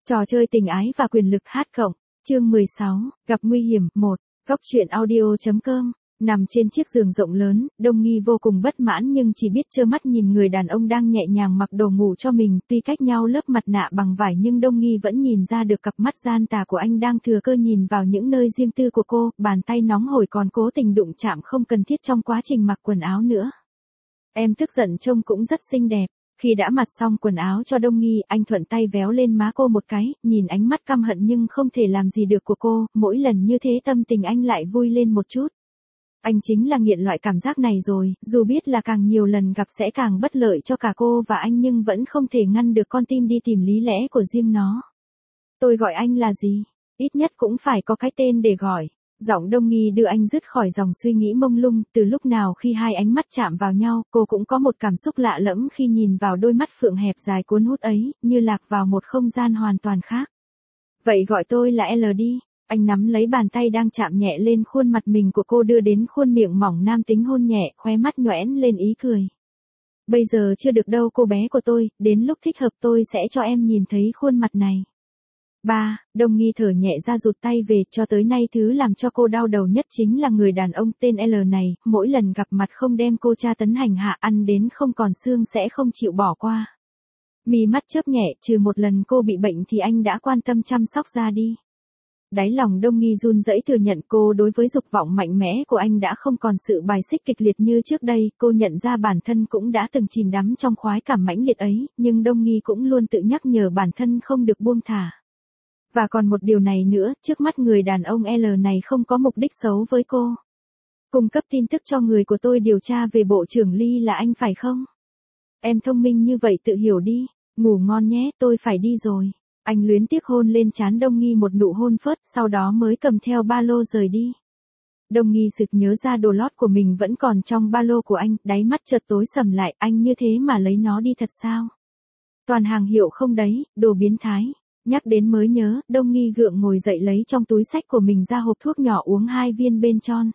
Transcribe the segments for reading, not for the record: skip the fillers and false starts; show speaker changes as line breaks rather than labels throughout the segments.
Trò chơi tình ái và quyền lực hát cộng, chương 16, gặp nguy hiểm, 1, góc truyện audio.com. Nằm trên chiếc giường rộng lớn, Đông Nghi vô cùng bất mãn nhưng chỉ biết trơ mắt nhìn người đàn ông đang nhẹ nhàng mặc đồ ngủ cho mình. Tuy cách nhau lớp mặt nạ bằng vải nhưng Đông Nghi vẫn nhìn ra được cặp mắt gian tà của anh đang thừa cơ nhìn vào những nơi riêng tư của cô, bàn tay nóng hổi còn cố tình đụng chạm không cần thiết trong quá trình mặc quần áo nữa. Em tức giận trông cũng rất xinh đẹp. Khi đã mặc xong quần áo cho Đông Nghi, anh thuận tay véo lên má cô một cái, nhìn ánh mắt căm hận nhưng không thể làm gì được của cô, mỗi lần như thế tâm tình anh lại vui lên một chút. Anh chính là nghiện loại cảm giác này rồi, dù biết là càng nhiều lần gặp sẽ càng bất lợi cho cả cô và anh nhưng vẫn không thể ngăn được con tim đi tìm lý lẽ của riêng nó. Tôi gọi anh là gì? Ít nhất cũng phải có cái tên để gọi. Giọng Đông Nghi đưa anh dứt khỏi dòng suy nghĩ mông lung, từ lúc nào khi hai ánh mắt chạm vào nhau, cô cũng có một cảm xúc lạ lẫm khi nhìn vào đôi mắt phượng hẹp dài cuốn hút ấy, như lạc vào một không gian hoàn toàn khác. Vậy gọi tôi là L đi. Anh nắm lấy bàn tay đang chạm nhẹ lên khuôn mặt mình của cô đưa đến khuôn miệng mỏng nam tính hôn nhẹ, khóe mắt nhoẻn lên ý cười. Bây giờ chưa được đâu cô bé của tôi, đến lúc thích hợp tôi sẽ cho em nhìn thấy khuôn mặt này. 3. Đông Nghi thở nhẹ ra rụt tay về, cho tới nay thứ làm cho cô đau đầu nhất chính là người đàn ông tên L này, mỗi lần gặp mặt không đem cô tra tấn hành hạ ăn đến không còn xương sẽ không chịu bỏ qua. Mí mắt chớp nhẹ, trừ một lần cô bị bệnh thì anh đã quan tâm chăm sóc ra đi. Đáy lòng Đông Nghi run rẩy thừa nhận cô đối với dục vọng mạnh mẽ của anh đã không còn sự bài xích kịch liệt như trước đây, cô nhận ra bản thân cũng đã từng chìm đắm trong khoái cảm mãnh liệt ấy, nhưng Đông Nghi cũng luôn tự nhắc nhở bản thân không được buông thả. Và còn một điều này nữa, trước mắt người đàn ông L này không có mục đích xấu với cô. Cung cấp tin tức cho người của tôi điều tra về bộ trưởng Ly là anh phải không? Em thông minh như vậy tự hiểu đi, ngủ ngon nhé, tôi phải đi rồi. Anh luyến tiếc hôn lên trán Đông Nghi một nụ hôn phớt, sau đó mới cầm theo ba lô rời đi. Đông Nghi sực nhớ ra đồ lót của mình vẫn còn trong ba lô của anh, đáy mắt chợt tối sầm lại, anh như thế mà lấy nó đi thật sao? Toàn hàng hiệu không đấy, đồ biến thái. Nhắc đến mới nhớ, Đông Nghi gượng ngồi dậy lấy trong túi xách của mình ra hộp thuốc nhỏ uống 2 viên bên tròn.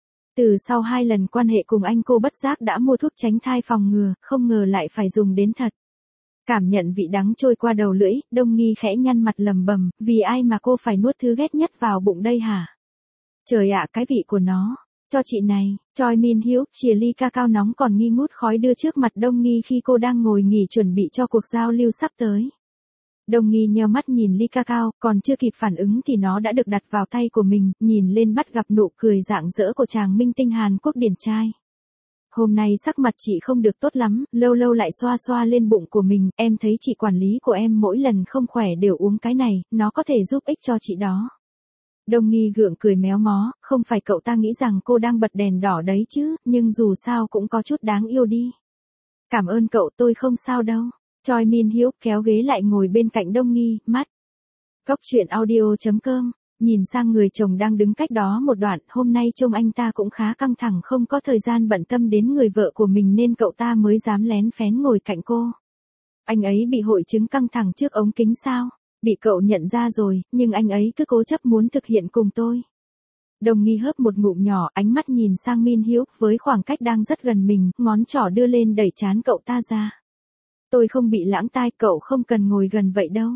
Từ sau 2 lần quan hệ cùng anh cô bất giác đã mua thuốc tránh thai phòng ngừa, không ngờ lại phải dùng đến thật. Cảm nhận vị đắng trôi qua đầu lưỡi, Đông Nghi khẽ nhăn mặt lầm bầm, vì ai mà cô phải nuốt thứ ghét nhất vào bụng đây hả? Trời ạ, cái vị của nó. Cho chị này, Choi Min Hyuk chìa ly cacao nóng còn nghi ngút khói đưa trước mặt Đông Nghi khi cô đang ngồi nghỉ chuẩn bị cho cuộc giao lưu sắp tới. Đông Nghi nheo mắt nhìn ly cacao, còn chưa kịp phản ứng thì nó đã được đặt vào tay của mình, nhìn lên bắt gặp nụ cười rạng rỡ của chàng minh tinh Hàn Quốc điển trai. Hôm nay sắc mặt chị không được tốt lắm, lâu lâu lại xoa xoa lên bụng của mình, em thấy chị quản lý của em mỗi lần không khỏe đều uống cái này, nó có thể giúp ích cho chị đó. Đông Nghi gượng cười méo mó, không phải cậu ta nghĩ rằng cô đang bật đèn đỏ đấy chứ, nhưng dù sao cũng có chút đáng yêu đi. Cảm ơn cậu, tôi không sao đâu. Choi Min Hyuk kéo ghế lại ngồi bên cạnh Đông Nghi, mắt. Góc truyện audio.com, nhìn sang người chồng đang đứng cách đó một đoạn, hôm nay trông anh ta cũng khá căng thẳng không có thời gian bận tâm đến người vợ của mình nên cậu ta mới dám lén phén ngồi cạnh cô. Anh ấy bị hội chứng căng thẳng trước ống kính sao? Bị cậu nhận ra rồi, nhưng anh ấy cứ cố chấp muốn thực hiện cùng tôi. Đông Nghi hớp một ngụm nhỏ, ánh mắt nhìn sang Min Hyuk với khoảng cách đang rất gần mình, ngón trỏ đưa lên đẩy trán cậu ta ra. Tôi không bị lãng tai, cậu không cần ngồi gần vậy đâu.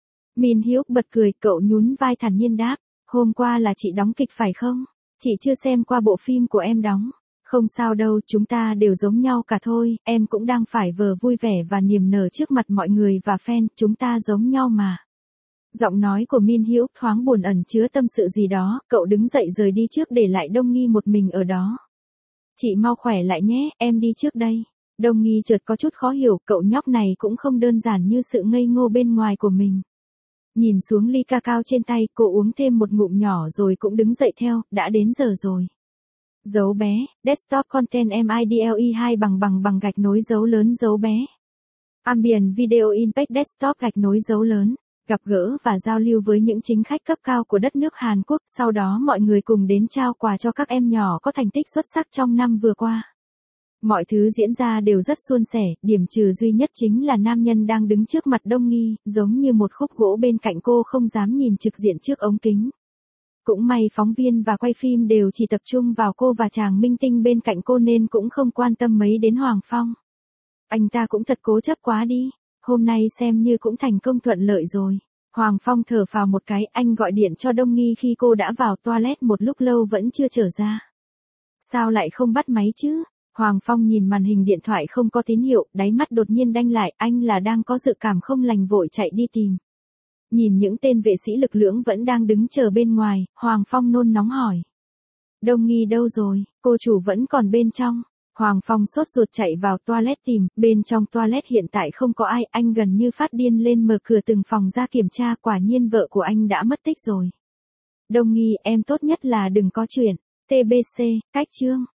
Min Hyuk bật cười, cậu nhún vai thản nhiên đáp. Hôm qua là chị đóng kịch phải không? Chị chưa xem qua bộ phim của em đóng. Không sao đâu, chúng ta đều giống nhau cả thôi, em cũng đang phải vừa vui vẻ và niềm nở trước mặt mọi người và fan, chúng ta giống nhau mà. Giọng nói của Min Hyuk thoáng buồn ẩn chứa tâm sự gì đó, cậu đứng dậy rời đi trước để lại Đông Nghi một mình ở đó. Chị mau khỏe lại nhé, em đi trước đây. Đông Nghi chợt có chút khó hiểu, cậu nhóc này cũng không đơn giản như sự ngây ngô bên ngoài của mình. Nhìn xuống ly cacao trên tay, cô uống thêm một ngụm nhỏ rồi cũng đứng dậy theo, đã đến giờ rồi. Dấu bé, desktop content MIDLE 2 bằng gạch nối dấu lớn dấu bé. Ambient Video Impact Desktop gạch nối dấu lớn. Gặp gỡ và giao lưu với những chính khách cấp cao của đất nước Hàn Quốc, sau đó mọi người cùng đến trao quà cho các em nhỏ có thành tích xuất sắc trong năm vừa qua. Mọi thứ diễn ra đều rất suôn sẻ, điểm trừ duy nhất chính là nam nhân đang đứng trước mặt Đông Nghi, giống như một khúc gỗ bên cạnh cô không dám nhìn trực diện trước ống kính. Cũng may phóng viên và quay phim đều chỉ tập trung vào cô và chàng minh tinh bên cạnh cô nên cũng không quan tâm mấy đến Hoàng Phong. Anh ta cũng thật cố chấp quá đi, hôm nay xem như cũng thành công thuận lợi rồi. Hoàng Phong thở phào một cái, anh gọi điện cho Đông Nghi khi cô đã vào toilet một lúc lâu vẫn chưa trở ra. Sao lại không bắt máy chứ? Hoàng Phong nhìn màn hình điện thoại không có tín hiệu, đáy mắt đột nhiên đanh lại, anh là đang có dự cảm không lành vội chạy đi tìm. Nhìn những tên vệ sĩ lực lưỡng vẫn đang đứng chờ bên ngoài, Hoàng Phong nôn nóng hỏi. Đông Nghi đâu rồi, cô chủ vẫn còn bên trong. Hoàng Phong sốt ruột chạy vào toilet tìm, bên trong toilet hiện tại không có ai, anh gần như phát điên lên mở cửa từng phòng ra kiểm tra, quả nhiên vợ của anh đã mất tích rồi. Đông Nghi, em tốt nhất là đừng có chuyện. TBC, cách chương.